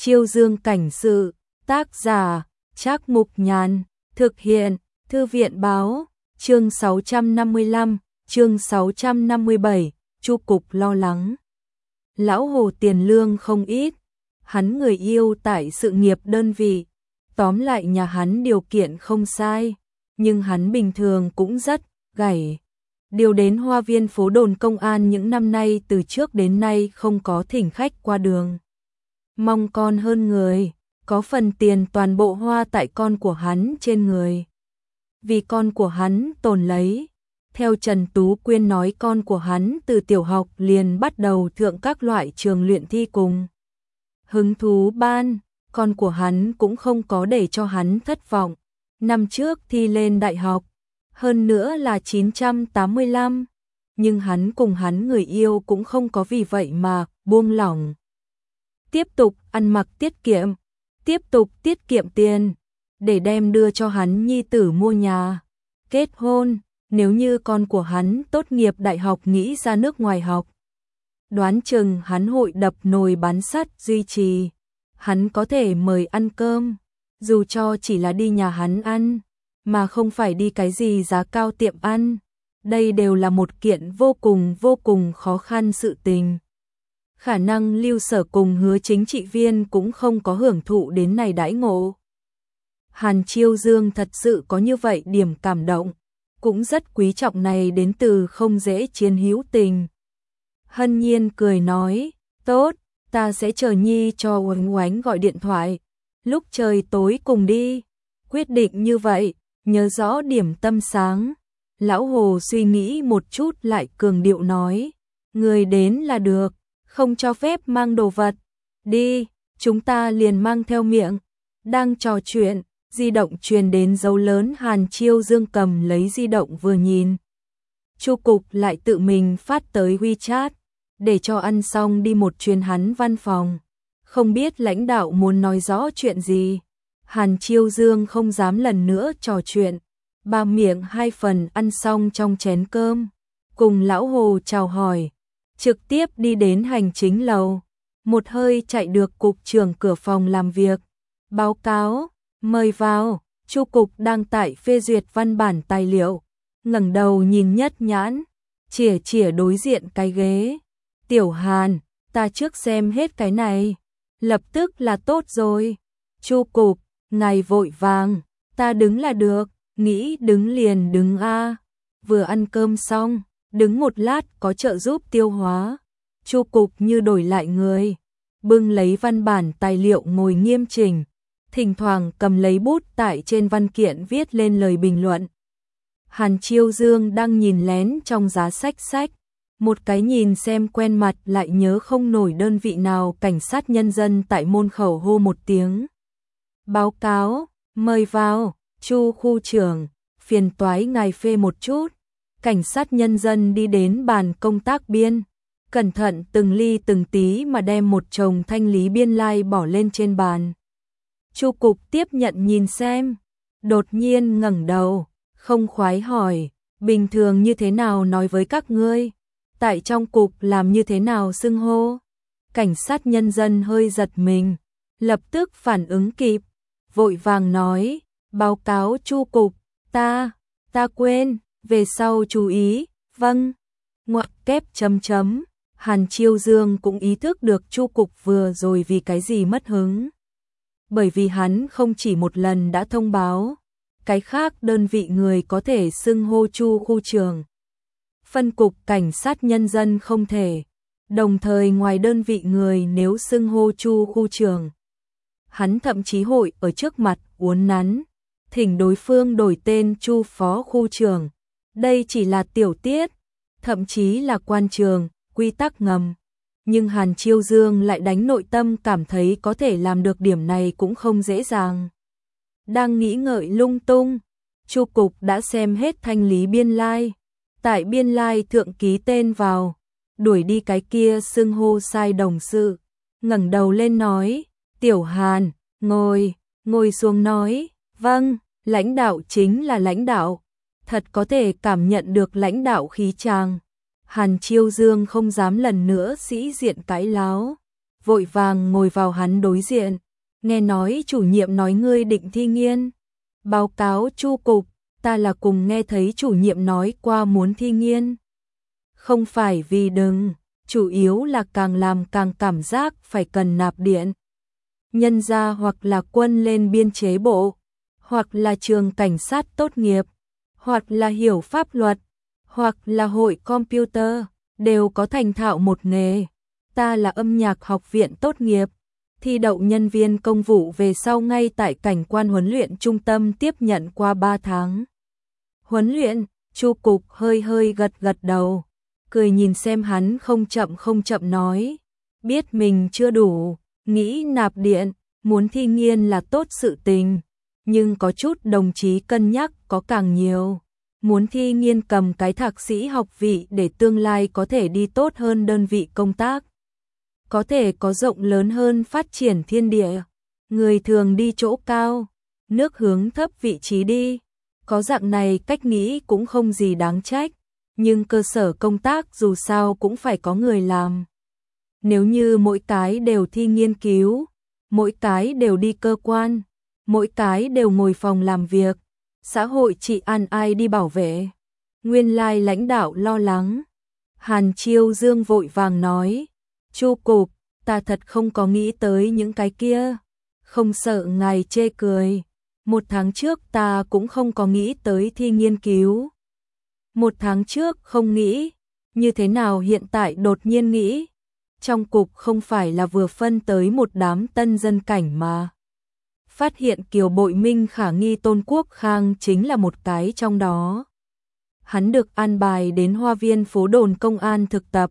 Chiêu Dương cảnh sự, tác giả, Trác Mục Nhàn, thực hiện, Thư viện báo, chương 655, chương 657, Chu Cục lo lắng. Lão Hồ tiền lương không ít, hắn người yêu tại sự nghiệp đơn vị, tóm lại nhà hắn điều kiện không sai, nhưng hắn bình thường cũng rất gảy. Điều đến Hoa Viên phố đồn công an những năm nay từ trước đến nay không có thỉnh khách qua đường. Mong con hơn người, có phần tiền toàn bộ hoa tại con của hắn trên người. Vì con của hắn tồn lấy. Theo Trần Tú Quyên nói, con của hắn từ tiểu học liền bắt đầu thượng các loại trường luyện thi cùng hứng thú ban, con của hắn cũng không có để cho hắn thất vọng. Năm trước thi lên đại học, hơn nữa là 985, nhưng hắn cùng hắn người yêu cũng không có vì vậy mà buông lỏng. Tiếp tục ăn mặc tiết kiệm, tiếp tục tiết kiệm tiền, để đem đưa cho hắn nhi tử mua nhà, kết hôn. Nếu như con của hắn tốt nghiệp đại học nghĩ ra nước ngoài học, đoán chừng hắn hội đập nồi bán sắt duy trì. Hắn có thể mời ăn cơm, dù cho chỉ là đi nhà hắn ăn, mà không phải đi cái gì giá cao tiệm ăn. Đây đều là một kiện vô cùng khó khăn sự tình. Khả năng Lưu Sở cùng Hứa chính trị viên cũng không có hưởng thụ đến này đãi ngộ. Hàn Chiêu Dương thật sự có như vậy điểm cảm động, cũng rất quý trọng này đến từ không dễ chiến hữu tình. Hân Nhiên cười nói, tốt, ta sẽ chờ Nhi cho Oánh Oánh gọi điện thoại, lúc trời tối cùng đi. Quyết định như vậy, nhớ rõ điểm tâm sáng. Lão Hồ suy nghĩ một chút lại cường điệu nói, người đến là được, không cho phép mang đồ vật. Đi, chúng ta liền mang theo miệng. Đang trò chuyện, di động truyền đến dấu lớn. Hàn Chiêu Dương cầm lấy di động vừa nhìn, Chu Cục lại tự mình phát tới WeChat, để cho ăn xong đi một chuyến hắn văn phòng. Không biết lãnh đạo muốn nói rõ chuyện gì. Hàn Chiêu Dương không dám lần nữa trò chuyện, ba miệng hai phần ăn xong trong chén cơm, cùng Lão Hồ chào hỏi, trực tiếp đi đến hành chính lầu, một hơi chạy được cục trưởng cửa phòng làm việc. Báo cáo, mời vào. Chu Cục đang tại phê duyệt văn bản tài liệu, ngẩng đầu nhìn Nhất Nhãn, chỉa đối diện cái ghế. Tiểu Hàn, ta trước xem hết cái này, lập tức là tốt rồi. Chu Cục, ngài vội vàng, ta đứng là được, nghĩ đứng liền đứng a. Vừa ăn cơm xong, đứng một lát có trợ giúp tiêu hóa. Chu Cục như đổi lại người, bưng lấy văn bản tài liệu ngồi nghiêm chỉnh, thỉnh thoảng cầm lấy bút tại trên văn kiện viết lên lời bình luận. Hàn Chiêu Dương đang nhìn lén trong giá sách, một cái nhìn xem quen mặt lại nhớ không nổi đơn vị nào. Cảnh sát nhân dân tại môn khẩu hô một tiếng. Báo cáo, mời vào. Chu khu trưởng, phiền toái ngài phê một chút. Cảnh sát nhân dân đi đến bàn công tác biên, cẩn thận từng ly từng tí mà đem một chồng thanh lý biên lai bỏ lên trên bàn. Chu Cục tiếp nhận nhìn xem, đột nhiên ngẩng đầu, không khoái hỏi, bình thường như thế nào nói với các ngươi, tại trong cục làm như thế nào xưng hô. Cảnh sát nhân dân hơi giật mình, lập tức phản ứng kịp, vội vàng nói, báo cáo Chu Cục, ta quên, về sau chú ý. Vâng. Ngoặc kép chấm chấm. Hàn Chiêu Dương cũng ý thức được Chu Cục vừa rồi vì cái gì mất hứng. Bởi vì hắn không chỉ một lần đã thông báo, cái khác đơn vị người có thể xưng hô Chu khu trưởng, phân cục cảnh sát nhân dân không thể. Đồng thời ngoài đơn vị người nếu xưng hô Chu khu trưởng, hắn thậm chí hội ở trước mặt uốn nắn, thỉnh đối phương đổi tên Chu phó khu trưởng. Đây chỉ là tiểu tiết, thậm chí là quan trường, quy tắc ngầm. Nhưng Hàn Chiêu Dương lại đánh nội tâm cảm thấy có thể làm được điểm này cũng không dễ dàng. Đang nghĩ ngợi lung tung, Chu Cục đã xem hết thanh lý biên lai. Tại biên lai thượng ký tên vào, đuổi đi cái kia xưng hô sai đồng sự. Ngẩng đầu lên nói, Tiểu Hàn, ngồi xuống nói, vâng, lãnh đạo chính là lãnh đạo. Thật có thể cảm nhận được lãnh đạo khí chàng. Hàn Chiêu Dương không dám lần nữa sĩ diện cãi láo, vội vàng ngồi vào hắn đối diện. Nghe nói chủ nhiệm nói ngươi định thi nghiên. Báo cáo Chu cục, ta là cùng nghe thấy chủ nhiệm nói qua muốn thi nghiên. Không phải vì đừng, chủ yếu là càng làm càng cảm giác phải cần nạp điện. Nhân ra hoặc là quân lên biên chế bộ, hoặc là trường cảnh sát tốt nghiệp, hoặc là hiểu pháp luật, hoặc là hội computer, đều có thành thạo một nghề. Ta là âm nhạc học viện tốt nghiệp, thi đậu nhân viên công vụ về sau ngay tại cảnh quan huấn luyện trung tâm tiếp nhận qua 3 tháng. Huấn luyện, Chu cục hơi hơi gật gật đầu, cười nhìn xem hắn không chậm nói, biết mình chưa đủ, nghĩ nạp điện, muốn thi nghiên là tốt sự tình, nhưng có chút đồng chí cân nhắc có càng nhiều. Muốn thi nghiên cầm cái thạc sĩ học vị để tương lai có thể đi tốt hơn đơn vị công tác. Có thể có rộng lớn hơn phát triển thiên địa. Người thường đi chỗ cao, nước hướng thấp vị trí đi. Có dạng này cách nghĩ cũng không gì đáng trách, nhưng cơ sở công tác dù sao cũng phải có người làm. Nếu như mỗi cái đều thi nghiên cứu, mỗi cái đều đi cơ quan, mỗi cái đều ngồi phòng làm việc, xã hội trị an ai đi bảo vệ. Nguyên lai lãnh đạo lo lắng. Hàn Chiêu Dương vội vàng nói, Chu cục, ta thật không có nghĩ tới những cái kia, không sợ ngài chê cười. 1 tháng trước ta cũng không có nghĩ tới thi nghiên cứu. 1 tháng trước không nghĩ, như thế nào hiện tại đột nhiên nghĩ? Trong cục không phải là vừa phân tới một đám tân dân cảnh mà. Phát hiện Kiều Bội Minh khả nghi Tôn Quốc Khang chính là một cái trong đó. Hắn được an bài đến Hoa Viên phố đồn công an thực tập.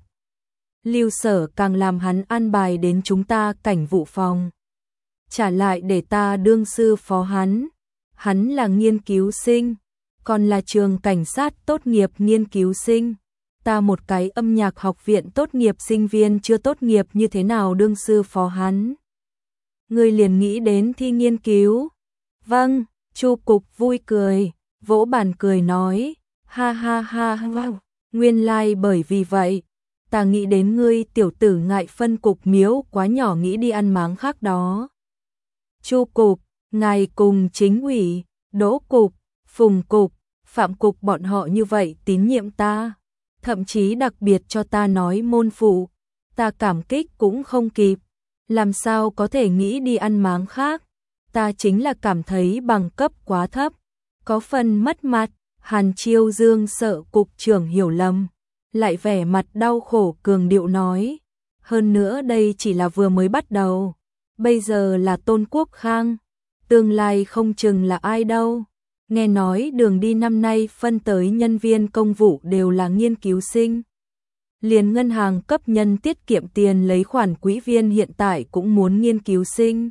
Lưu Sở càng làm hắn an bài đến chúng ta cảnh vụ phòng. Trả lại để ta đương sư phó hắn. Hắn là nghiên cứu sinh, còn là trường cảnh sát tốt nghiệp nghiên cứu sinh. Ta một cái âm nhạc học viện tốt nghiệp sinh viên chưa tốt nghiệp như thế nào đương sư phó hắn. Người liền nghĩ đến thi nghiên cứu. Vâng, Chu cục vui cười, vỗ bàn cười nói, ha ha ha ha, nguyên lai bởi vì vậy, ta nghĩ đến ngươi tiểu tử ngại phân cục miếu quá nhỏ nghĩ đi ăn máng khác đó. Chu cục, ngài cùng chính ủy, Đỗ cục, Phùng cục, Phạm cục bọn họ như vậy tín nhiệm ta, thậm chí đặc biệt cho ta nói môn phụ, ta cảm kích cũng không kịp. Làm sao có thể nghĩ đi ăn máng khác, ta chính là cảm thấy bằng cấp quá thấp, có phần mất mặt. Hàn Chiêu Dương sợ cục trưởng hiểu lầm, lại vẻ mặt đau khổ cường điệu nói, hơn nữa đây chỉ là vừa mới bắt đầu, bây giờ là Tôn Quốc Khang, tương lai không chừng là ai đâu. Nghe nói đường đi năm nay phân tới nhân viên công vụ đều là nghiên cứu sinh. Liền ngân hàng cấp nhân tiết kiệm tiền lấy khoản quỹ viên hiện tại cũng muốn nghiên cứu sinh.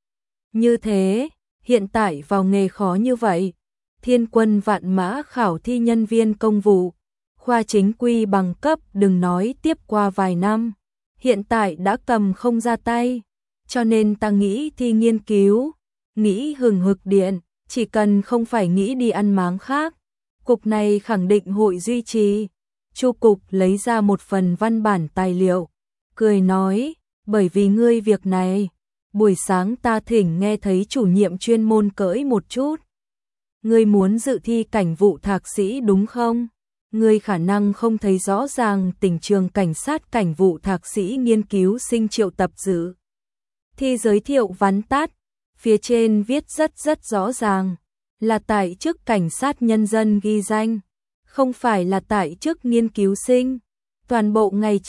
Như thế, hiện tại vào nghề khó như vậy, thiên quân vạn mã khảo thi nhân viên công vụ, khoa chính quy bằng cấp đừng nói tiếp qua vài năm, hiện tại đã cầm không ra tay, cho nên ta nghĩ thi nghiên cứu, nghĩ hừng hực điện, chỉ cần không phải nghĩ đi ăn máng khác, cục này khẳng định hội duy trì. Chu cục lấy ra một phần văn bản tài liệu, cười nói, bởi vì ngươi việc này, buổi sáng ta thỉnh nghe thấy chủ nhiệm chuyên môn cỡi một chút. Ngươi muốn dự thi cảnh vụ thạc sĩ đúng không? Ngươi khả năng không thấy rõ ràng tỉnh trường cảnh sát cảnh vụ thạc sĩ nghiên cứu sinh triệu tập dự. Thi giới thiệu vắn tắt, phía trên viết rất rõ ràng, là tại chức cảnh sát nhân dân ghi danh. Không phải là tại chức nghiên cứu sinh, toàn bộ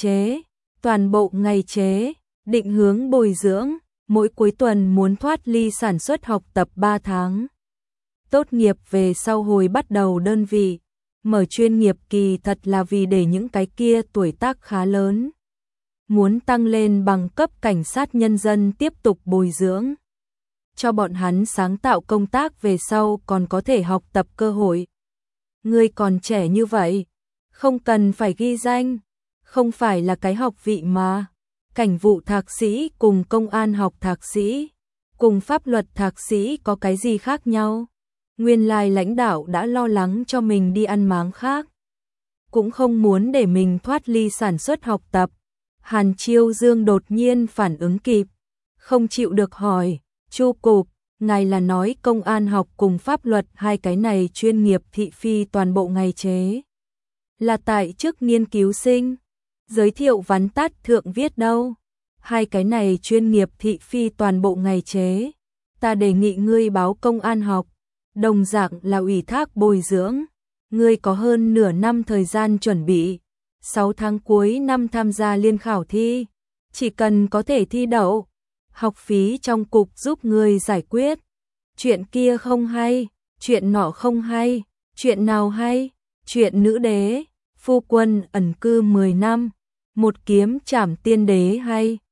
ngày chế, định hướng bồi dưỡng, mỗi cuối tuần muốn thoát ly sản xuất học tập 3 tháng. Tốt nghiệp về sau hồi bắt đầu đơn vị, mở chuyên nghiệp kỳ thật là vì để những cái kia tuổi tác khá lớn. Muốn tăng lên bằng cấp cảnh sát nhân dân tiếp tục bồi dưỡng. Cho bọn hắn sáng tạo công tác về sau còn có thể học tập cơ hội. Ngươi còn trẻ như vậy, không cần phải ghi danh, không phải là cái học vị mà. Cảnh vụ thạc sĩ cùng công an học thạc sĩ, cùng pháp luật thạc sĩ có cái gì khác nhau? Nguyên lai lãnh đạo đã lo lắng cho mình đi ăn máng khác, cũng không muốn để mình thoát ly sản xuất học tập. Hàn Chiêu Dương đột nhiên phản ứng kịp, không chịu được hỏi, Chu cục, ngài là nói công an học cùng pháp luật hai cái này chuyên nghiệp thị phi toàn bộ ngày chế. Là tại chức nghiên cứu sinh, giới thiệu vắn tắt thượng viết đâu. Hai cái này chuyên nghiệp thị phi toàn bộ ngày chế. Ta đề nghị ngươi báo công an học, đồng dạng là ủy thác bồi dưỡng. Ngươi có hơn nửa năm thời gian chuẩn bị, 6 tháng cuối năm tham gia liên khảo thi, chỉ cần có thể thi đậu, học phí trong cục giúp ngươi giải quyết. Chuyện kia không hay, chuyện nọ không hay, chuyện nào hay? Chuyện nữ đế, phu quân ẩn cư 10 năm, một kiếm trảm tiên đế hay?